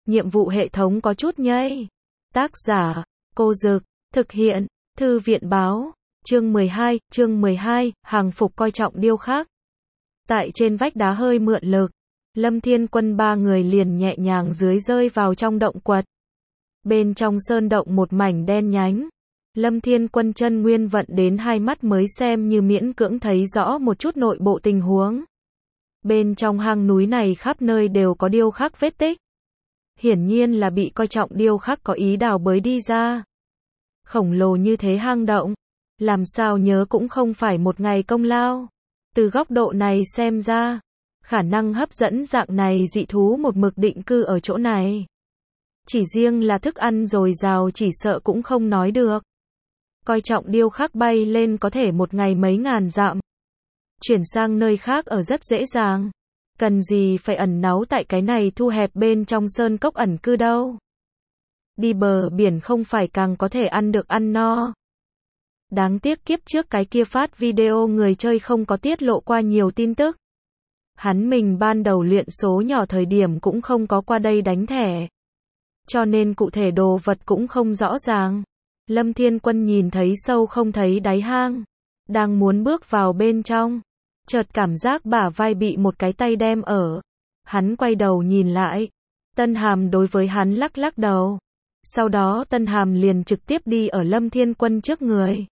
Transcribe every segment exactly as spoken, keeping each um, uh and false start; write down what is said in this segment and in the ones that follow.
nhiệm vụ hệ thống có chút nhây. Tác giả, Cô Dực, thực hiện, Thư viện báo, chương mười hai, chương mười hai, hàng phục coi trọng điêu khắc. Tại trên vách đá hơi mượn lực, Lâm Thiên Quân ba người liền nhẹ nhàng dưới rơi vào trong động quật. Bên trong sơn động một mảnh đen nhánh. Lâm Thiên Quân chân nguyên vận đến hai mắt mới xem như miễn cưỡng thấy rõ một chút nội bộ tình huống. Bên trong hang núi này khắp nơi đều có điêu khắc vết tích. Hiển nhiên là bị coi trọng điêu khắc có ý đào bới đi ra. Khổng lồ như thế hang động, làm sao nhớ cũng không phải một ngày công lao. Từ góc độ này xem ra, khả năng hấp dẫn dạng này dị thú một mực định cư ở chỗ này. Chỉ riêng là thức ăn dồi dào chỉ sợ cũng không nói được. Coi trọng điêu khắc bay lên có thể một ngày mấy ngàn dặm. Chuyển sang nơi khác ở rất dễ dàng. Cần gì phải ẩn náu tại cái này thu hẹp bên trong sơn cốc ẩn cư đâu. Đi bờ biển không phải càng có thể ăn được ăn no. Đáng tiếc kiếp trước cái kia phát video người chơi không có tiết lộ qua nhiều tin tức. Hắn mình ban đầu luyện số nhỏ thời điểm cũng không có qua đây đánh thẻ. Cho nên cụ thể đồ vật cũng không rõ ràng. Lâm Thiên Quân nhìn thấy sâu không thấy đáy hang. Đang muốn bước vào bên trong. Chợt cảm giác bả vai bị một cái tay đem ở. Hắn quay đầu nhìn lại. Tân Hàm đối với hắn lắc lắc đầu. Sau đó Tân Hàm liền trực tiếp đi ở Lâm Thiên Quân trước người.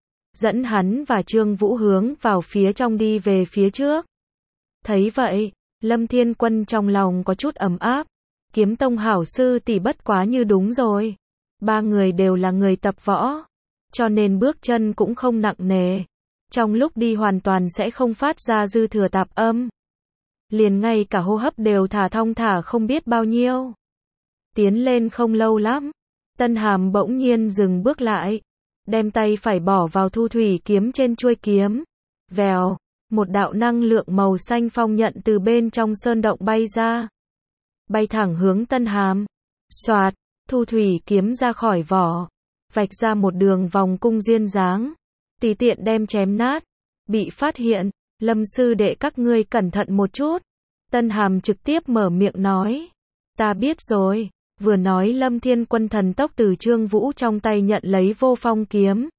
Dẫn hắn và Trương Vũ hướng vào phía trong đi về phía trước. Thấy vậy, Lâm Thiên Quân trong lòng có chút ấm áp. Kiếm tông hảo sư tỷ bất quá như đúng rồi. Ba người đều là người tập võ. Cho nên bước chân cũng không nặng nề. Trong lúc đi hoàn toàn sẽ không phát ra dư thừa tạp âm. Liền ngay cả hô hấp đều thả thong thả không biết bao nhiêu. Tiến lên không lâu lắm. Tân Hàm bỗng nhiên dừng bước lại. Đem tay phải bỏ vào thu thủy kiếm trên chuôi kiếm. Vèo, một đạo năng lượng màu xanh phong nhận từ bên trong sơn động bay ra. Bay thẳng hướng Tân Hàm. Xoạt, thu thủy kiếm ra khỏi vỏ. Vạch ra một đường vòng cung duyên dáng. Tùy tiện đem chém nát. Bị phát hiện, Lâm sư đệ các ngươi cẩn thận một chút. Tân Hàm trực tiếp mở miệng nói. Ta biết rồi. Vừa nói Lâm Thiên Quân thần tốc từ Trương Vũ trong tay nhận lấy vô phong kiếm.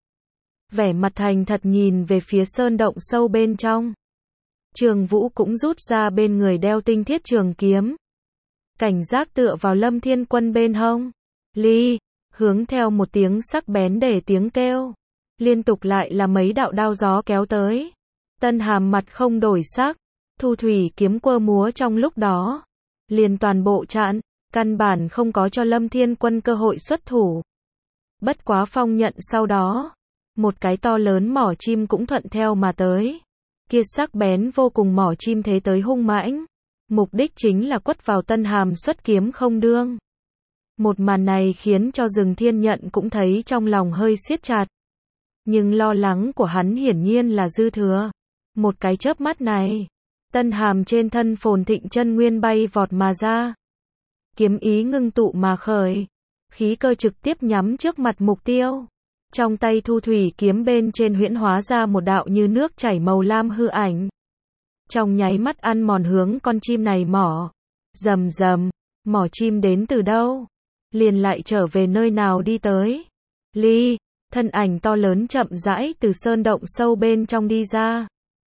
Vẻ mặt thành thật nhìn về phía sơn động sâu bên trong. Trương Vũ cũng rút ra bên người đeo tinh thiết trường kiếm. Cảnh giác tựa vào Lâm Thiên Quân bên hông. Ly, hướng theo một tiếng sắc bén để tiếng kêu. Liên tục lại là mấy đạo đao gió kéo tới. Tân Hàm mặt không đổi sắc. Thu thủy kiếm quơ múa trong lúc đó. Liền toàn bộ chặn. Căn bản không có cho Lâm Thiên Quân cơ hội xuất thủ. Bất quá phong nhận sau đó. Một cái to lớn mỏ chim cũng thuận theo mà tới. Kia sắc bén vô cùng mỏ chim thế tới hung mãnh. Mục đích chính là quất vào Tân Hàm xuất kiếm không đương. Một màn này khiến cho Rừng Thiên Nhận cũng thấy trong lòng hơi siết chặt. Nhưng lo lắng của hắn hiển nhiên là dư thừa. Một cái chớp mắt này. Tân Hàm trên thân phồn thịnh chân nguyên bay vọt mà ra. Kiếm ý ngưng tụ mà khởi. Khí cơ trực tiếp nhắm trước mặt mục tiêu. Trong tay thu thủy kiếm bên trên huyễn hóa ra một đạo như nước chảy màu lam hư ảnh. Trong nháy mắt ăn mòn hướng con chim này mỏ. Rầm rầm, mỏ chim đến từ đâu? Liền lại trở về nơi nào đi tới? Ly, thân ảnh to lớn chậm rãi từ sơn động sâu bên trong đi ra.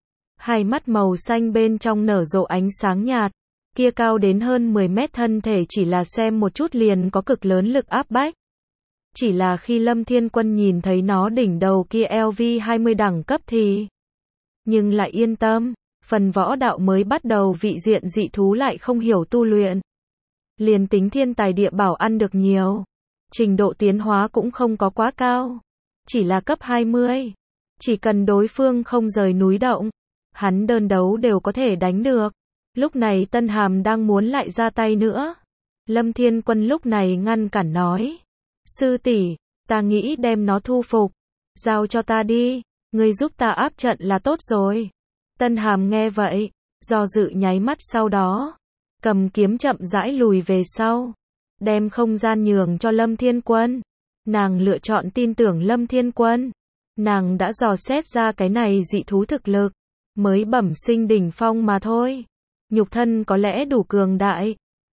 Hai mắt màu xanh bên trong nở rộ ánh sáng nhạt. Kia cao đến hơn mười mét thân thể chỉ là xem một chút liền có cực lớn lực áp bách. Chỉ là khi Lâm Thiên Quân nhìn thấy nó đỉnh đầu kia L V hai mươi đẳng cấp thì. Nhưng lại yên tâm, phần võ đạo mới bắt đầu vị diện dị thú lại không hiểu tu luyện. Liền tính thiên tài địa bảo ăn được nhiều. Trình độ tiến hóa cũng không có quá cao. Chỉ là cấp hai mươi. Chỉ cần đối phương không rời núi động. Hắn đơn đấu đều có thể đánh được. Lúc này Tân Hàm đang muốn lại ra tay nữa. Lâm Thiên Quân lúc này ngăn cản nói. Sư tỷ, ta nghĩ đem nó thu phục. Giao cho ta đi, ngươi giúp ta áp trận là tốt rồi. Tân Hàm nghe vậy, do dự nháy mắt sau đó. Cầm kiếm chậm rãi lùi về sau. Đem không gian nhường cho Lâm Thiên Quân. Nàng lựa chọn tin tưởng Lâm Thiên Quân. Nàng đã dò xét ra cái này dị thú thực lực. Mới bẩm sinh đỉnh phong mà thôi. Nhục thân có lẽ đủ cường đại.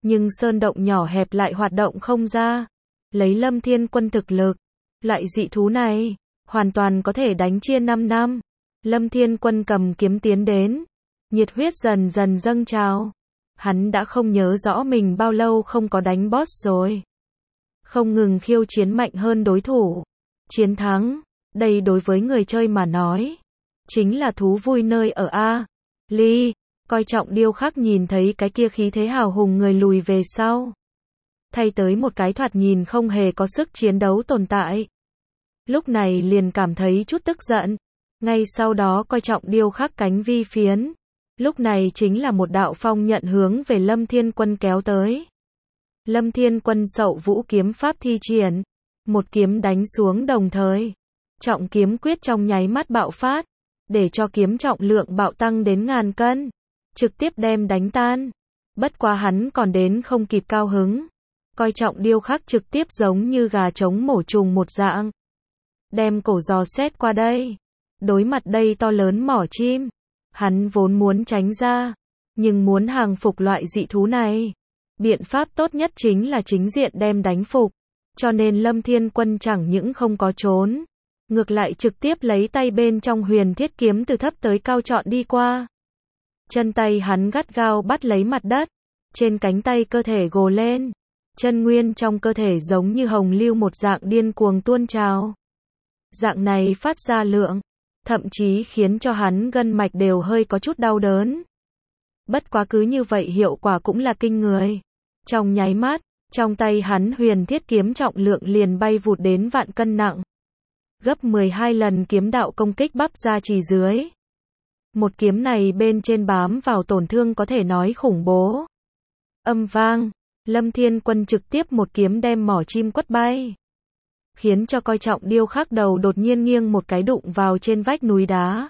Nhưng sơn động nhỏ hẹp lại hoạt động không ra. Lấy Lâm Thiên Quân thực lực, loại dị thú này, hoàn toàn có thể đánh chia năm năm. Lâm Thiên Quân cầm kiếm tiến đến, nhiệt huyết dần dần dâng trào. Hắn đã không nhớ rõ mình bao lâu không có đánh boss rồi. Không ngừng khiêu chiến mạnh hơn đối thủ. Chiến thắng, đây đối với người chơi mà nói, chính là thú vui nơi ở A. Ly, coi trọng điêu khắc nhìn thấy cái kia khí thế hào hùng người lùi về sau. Thay tới một cái thoạt nhìn không hề có sức chiến đấu tồn tại. Lúc này liền cảm thấy chút tức giận. Ngay sau đó coi trọng điêu khắc cánh vi phiến. Lúc này chính là một đạo phong nhận hướng về Lâm Thiên Quân kéo tới. Lâm Thiên Quân Sậu Vũ kiếm pháp thi triển. Một kiếm đánh xuống đồng thời. Trọng kiếm quyết trong nháy mắt bạo phát. Để cho kiếm trọng lượng bạo tăng đến ngàn cân. Trực tiếp đem đánh tan. Bất quá hắn còn đến không kịp cao hứng. Coi trọng điêu khắc trực tiếp giống như gà trống mổ trùng một dạng. Đem cổ giò xét qua đây. Đối mặt đây to lớn mỏ chim. Hắn vốn muốn tránh ra. Nhưng muốn hàng phục loại dị thú này. Biện pháp tốt nhất chính là chính diện đem đánh phục. Cho nên Lâm Thiên Quân chẳng những không có trốn. Ngược lại trực tiếp lấy tay bên trong huyền thiết kiếm từ thấp tới cao chọn đi qua. Chân tay hắn gắt gao bắt lấy mặt đất. Trên cánh tay cơ thể gồ lên. Chân nguyên trong cơ thể giống như hồng lưu một dạng điên cuồng tuôn trào. Dạng này phát ra lượng. Thậm chí khiến cho hắn gân mạch đều hơi có chút đau đớn. Bất quá cứ như vậy hiệu quả cũng là kinh người. Trong nháy mắt, trong tay hắn huyền thiết kiếm trọng lượng liền bay vụt đến vạn cân nặng. Gấp mười hai lần kiếm đạo công kích bắp ra chỉ dưới. Một kiếm này bên trên bám vào tổn thương có thể nói khủng bố. Âm vang, Lâm Thiên Quân trực tiếp một kiếm đem mỏ chim quất bay. Khiến cho coi trọng điêu khắc đầu đột nhiên nghiêng một cái đụng vào trên vách núi đá.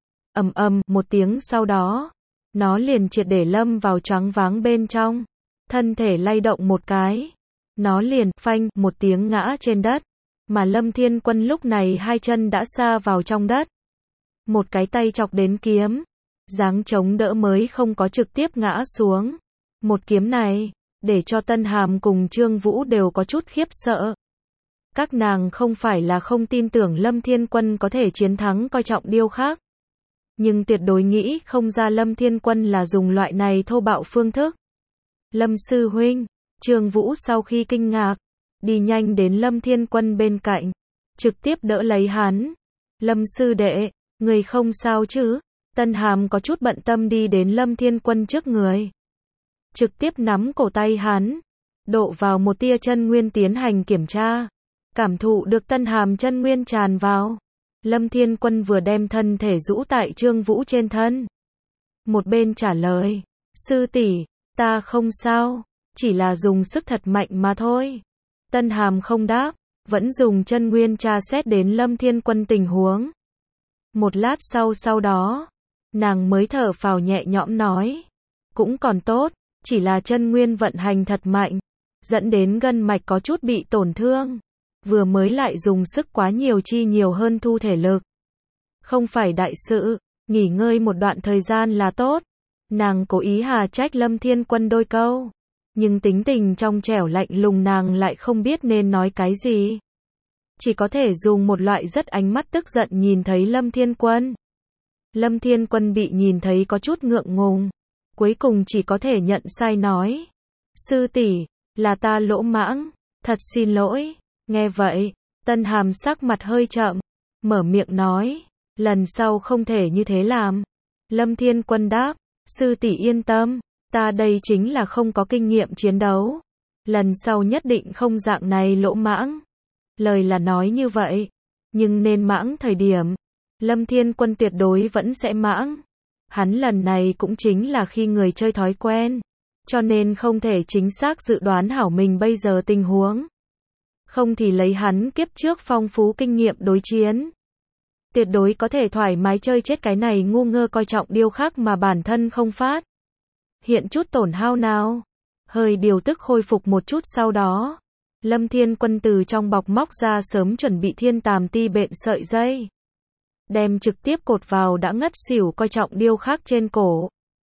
Ầm ầm, một tiếng sau đó, nó liền triệt để lâm vào choáng váng bên trong. Thân thể lay động một cái. Nó liền, phanh, một tiếng ngã trên đất. Mà Lâm Thiên Quân lúc này hai chân đã xa vào trong đất. Một cái tay chọc đến kiếm. Dáng chống đỡ mới không có trực tiếp ngã xuống. Một kiếm này, để cho Tân Hàm cùng Trương Vũ đều có chút khiếp sợ. Các nàng không phải là không tin tưởng Lâm Thiên Quân có thể chiến thắng coi trọng điêu khắc. Nhưng tuyệt đối nghĩ không ra Lâm Thiên Quân là dùng loại này thô bạo phương thức. Lâm sư huynh, Trương Vũ sau khi kinh ngạc, đi nhanh đến Lâm Thiên Quân bên cạnh, trực tiếp đỡ lấy hắn. Lâm sư đệ, người không sao chứ? Tân Hàm có chút bận tâm đi đến Lâm Thiên Quân trước người. Trực tiếp nắm cổ tay hắn, độ vào một tia chân nguyên tiến hành kiểm tra. Cảm thụ được Tân Hàm chân nguyên tràn vào. Lâm Thiên Quân vừa đem thân thể rũ tại Trương Vũ trên thân. Một bên trả lời, sư tỷ, ta không sao, chỉ là dùng sức thật mạnh mà thôi. Tân Hàm không đáp, vẫn dùng chân nguyên tra xét đến Lâm Thiên Quân tình huống. Một lát sau sau đó, nàng mới thở phào nhẹ nhõm nói, cũng còn tốt, chỉ là chân nguyên vận hành thật mạnh, dẫn đến gân mạch có chút bị tổn thương. Vừa mới lại dùng sức quá nhiều chi nhiều hơn thu thể lực. Không phải đại sự, nghỉ ngơi một đoạn thời gian là tốt. Nàng cố ý hà trách Lâm Thiên Quân đôi câu. Nhưng tính tình trong trẻo lạnh lùng nàng lại không biết nên nói cái gì. Chỉ có thể dùng một loại rất ánh mắt tức giận nhìn thấy Lâm Thiên Quân. Lâm Thiên Quân bị nhìn thấy có chút ngượng ngùng. Cuối cùng chỉ có thể nhận sai nói. Sư tỷ, là ta lỗ mãng, thật xin lỗi. Nghe vậy, Tân Hàm sắc mặt hơi chậm, mở miệng nói, lần sau không thể như thế làm. Lâm Thiên Quân đáp, sư tỷ yên tâm, ta đây chính là không có kinh nghiệm chiến đấu. Lần sau nhất định không dạng này lỗ mãng. Lời là nói như vậy, nhưng nên mãng thời điểm, Lâm Thiên Quân tuyệt đối vẫn sẽ mãng. Hắn lần này cũng chính là khi người chơi thói quen, cho nên không thể chính xác dự đoán hảo mình bây giờ tình huống. Không thì lấy hắn kiếp trước phong phú kinh nghiệm đối chiến. Tuyệt đối có thể thoải mái chơi chết cái này ngu ngơ coi trọng điêu khắc mà bản thân không phát. Hiện chút tổn hao nào. Hơi điều tức khôi phục một chút sau đó. Lâm Thiên Quân từ trong bọc móc ra sớm chuẩn bị thiên tàm ti bện sợi dây. Đem trực tiếp cột vào đã ngất xỉu coi trọng điêu khắc trên cổ.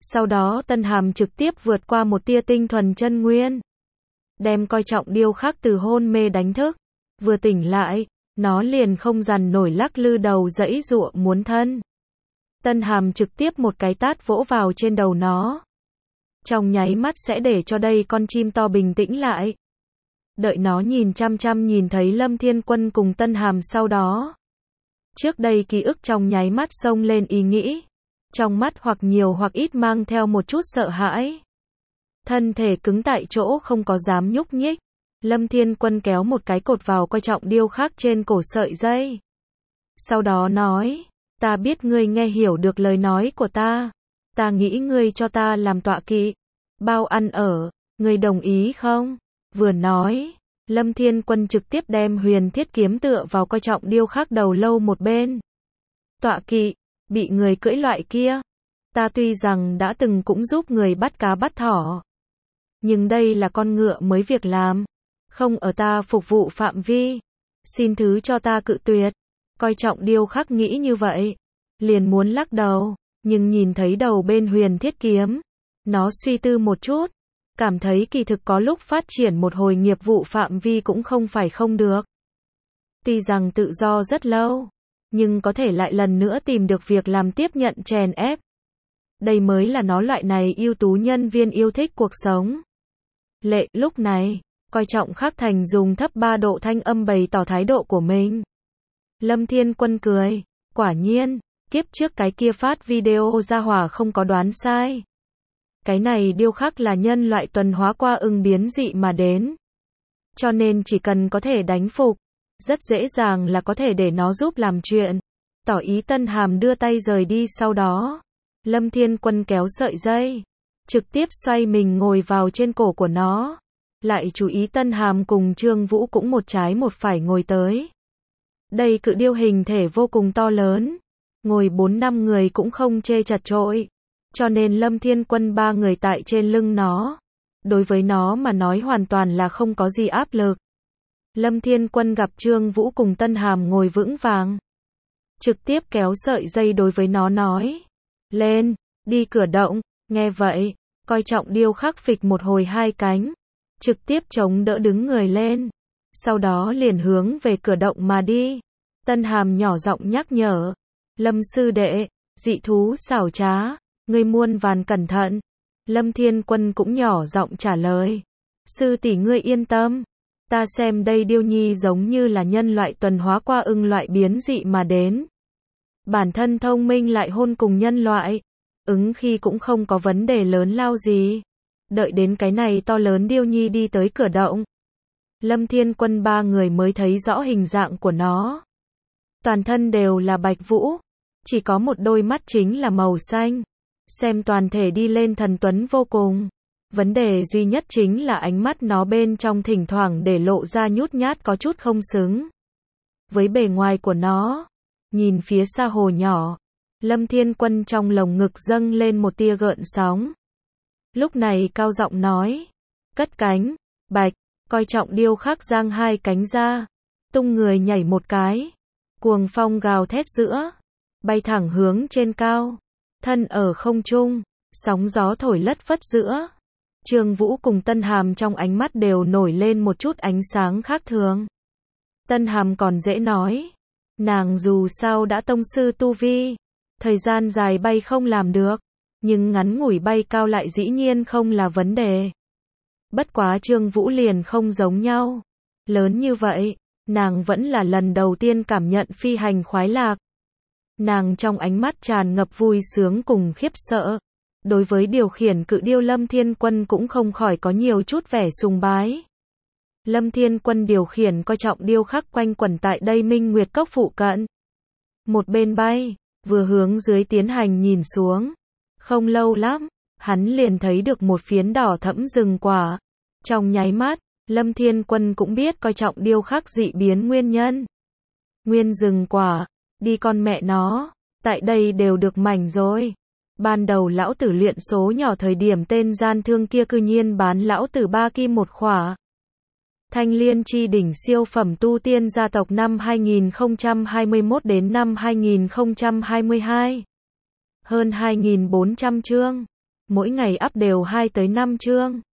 Sau đó Tân Hàm trực tiếp vượt qua một tia tinh thuần chân nguyên, đem coi trọng điêu khắc từ hôn mê đánh thức. Vừa tỉnh lại, nó liền không dằn nổi lắc lư đầu giãy giụa muốn thân. Tân Hàm trực tiếp một cái tát vỗ vào trên đầu nó. Trong nháy mắt sẽ để cho đây con chim to bình tĩnh lại. Đợi nó nhìn chăm chăm nhìn thấy Lâm Thiên Quân cùng Tân Hàm sau đó. Trước đây ký ức trong nháy mắt xông lên ý nghĩ. Trong mắt hoặc nhiều hoặc ít mang theo một chút sợ hãi. Thân thể cứng tại chỗ không có dám nhúc nhích. Lâm Thiên Quân kéo một cái cột vào coi trọng điêu khắc trên cổ sợi dây. Sau đó nói, ta biết ngươi nghe hiểu được lời nói của ta. Ta nghĩ ngươi cho ta làm tọa kỵ. Bao ăn ở, ngươi đồng ý không? Vừa nói, Lâm Thiên Quân trực tiếp đem huyền thiết kiếm tựa vào coi trọng điêu khắc đầu lâu một bên. Tọa kỵ, bị người cưỡi loại kia. Ta tuy rằng đã từng cũng giúp người bắt cá bắt thỏ. Nhưng đây là con ngựa mới việc làm. Không ở ta phục vụ phạm vi. Xin thứ cho ta cự tuyệt. Coi trọng điêu khắc nghĩ như vậy. Liền muốn lắc đầu. Nhưng nhìn thấy đầu bên huyền thiết kiếm. Nó suy tư một chút. Cảm thấy kỳ thực có lúc phát triển một hồi nghiệp vụ phạm vi cũng không phải không được. Tuy rằng tự do rất lâu. Nhưng có thể lại lần nữa tìm được việc làm tiếp nhận chèn ép. Đây mới là nó loại này ưu tú nhân viên yêu thích cuộc sống. Lệ, lúc này, coi trọng Khắc Thành dùng thấp ba độ thanh âm bày tỏ thái độ của mình. Lâm Thiên Quân cười, quả nhiên, kiếp trước cái kia phát video ra hỏa không có đoán sai. Cái này điêu khắc là nhân loại tuần hóa qua ưng biến dị mà đến. Cho nên chỉ cần có thể đánh phục, rất dễ dàng là có thể để nó giúp làm chuyện. Tỏ ý Tân Hàm đưa tay rời đi sau đó. Lâm Thiên Quân kéo sợi dây. Trực tiếp xoay mình ngồi vào trên cổ của nó. Lại chú ý Tân Hàm cùng Trương Vũ cũng một trái một phải ngồi tới. Đây cự điêu hình thể vô cùng to lớn. Ngồi bốn năm người cũng không chê chật chội. Cho nên Lâm Thiên Quân ba người tại trên lưng nó. Đối với nó mà nói hoàn toàn là không có gì áp lực. Lâm Thiên Quân gặp Trương Vũ cùng Tân Hàm ngồi vững vàng. Trực tiếp kéo sợi dây đối với nó nói. Lên, đi cửa động. Nghe vậy, coi trọng điêu khắc phịch một hồi hai cánh. Trực tiếp chống đỡ đứng người lên. Sau đó liền hướng về cửa động mà đi. Tân Hàm nhỏ giọng nhắc nhở. Lâm sư đệ, dị thú xảo trá. Ngươi muôn vàn cẩn thận. Lâm Thiên Quân cũng nhỏ giọng trả lời. Sư tỷ ngươi yên tâm. Ta xem đây điêu nhi giống như là nhân loại tuần hóa qua ưng loại biến dị mà đến. Bản thân thông minh lại hôn cùng nhân loại. Ứng khi cũng không có vấn đề lớn lao gì. Đợi đến cái này to lớn điêu nhi đi tới cửa động. Lâm Thiên Quân ba người mới thấy rõ hình dạng của nó. Toàn thân đều là bạch vũ. Chỉ có một đôi mắt chính là màu xanh. Xem toàn thể đi lên thần tuấn vô cùng. Vấn đề duy nhất chính là ánh mắt nó bên trong thỉnh thoảng để lộ ra nhút nhát có chút không xứng. Với bề ngoài của nó. Nhìn phía xa hồ nhỏ. Lâm Thiên Quân trong lồng ngực dâng lên một tia gợn sóng. Lúc này cao giọng nói. Cất cánh, bạch, coi trọng điêu khắc giang hai cánh ra. Tung người nhảy một cái. Cuồng phong gào thét giữa. Bay thẳng hướng trên cao. Thân ở không trung. Sóng gió thổi lất phất giữa. Trương Vũ cùng Tân Hàm trong ánh mắt đều nổi lên một chút ánh sáng khác thường. Tân Hàm còn dễ nói. Nàng dù sao đã tông sư tu vi. Thời gian dài bay không làm được. Nhưng ngắn ngủi bay cao lại dĩ nhiên không là vấn đề. Bất quá Trương Vũ liền không giống nhau. Lớn như vậy, nàng vẫn là lần đầu tiên cảm nhận phi hành khoái lạc. Nàng trong ánh mắt tràn ngập vui sướng cùng khiếp sợ. Đối với điều khiển cự điêu Lâm Thiên Quân cũng không khỏi có nhiều chút vẻ sùng bái. Lâm Thiên Quân điều khiển coi trọng điêu khắc quanh quẩn tại đây Minh Nguyệt Cốc phụ cận. Một bên bay, vừa hướng dưới tiến hành nhìn xuống. Không lâu lắm, hắn liền thấy được một phiến đỏ thẫm rừng quả. Trong nháy mắt, Lâm Thiên Quân cũng biết coi trọng điêu khắc dị biến nguyên nhân. Nguyên rừng quả, đi con mẹ nó, tại đây đều được mảnh rồi. Ban đầu lão tử luyện số nhỏ thời điểm tên gian thương kia cư nhiên bán lão tử ba kim một khỏa. Thanh Liên chi đỉnh siêu phẩm tu tiên gia tộc năm hai nghìn không trăm hai mươi mốt đến năm hai nghìn không trăm hai mươi hai. Hơn hai nghìn bốn trăm chương. Mỗi ngày up đều hai tới năm chương.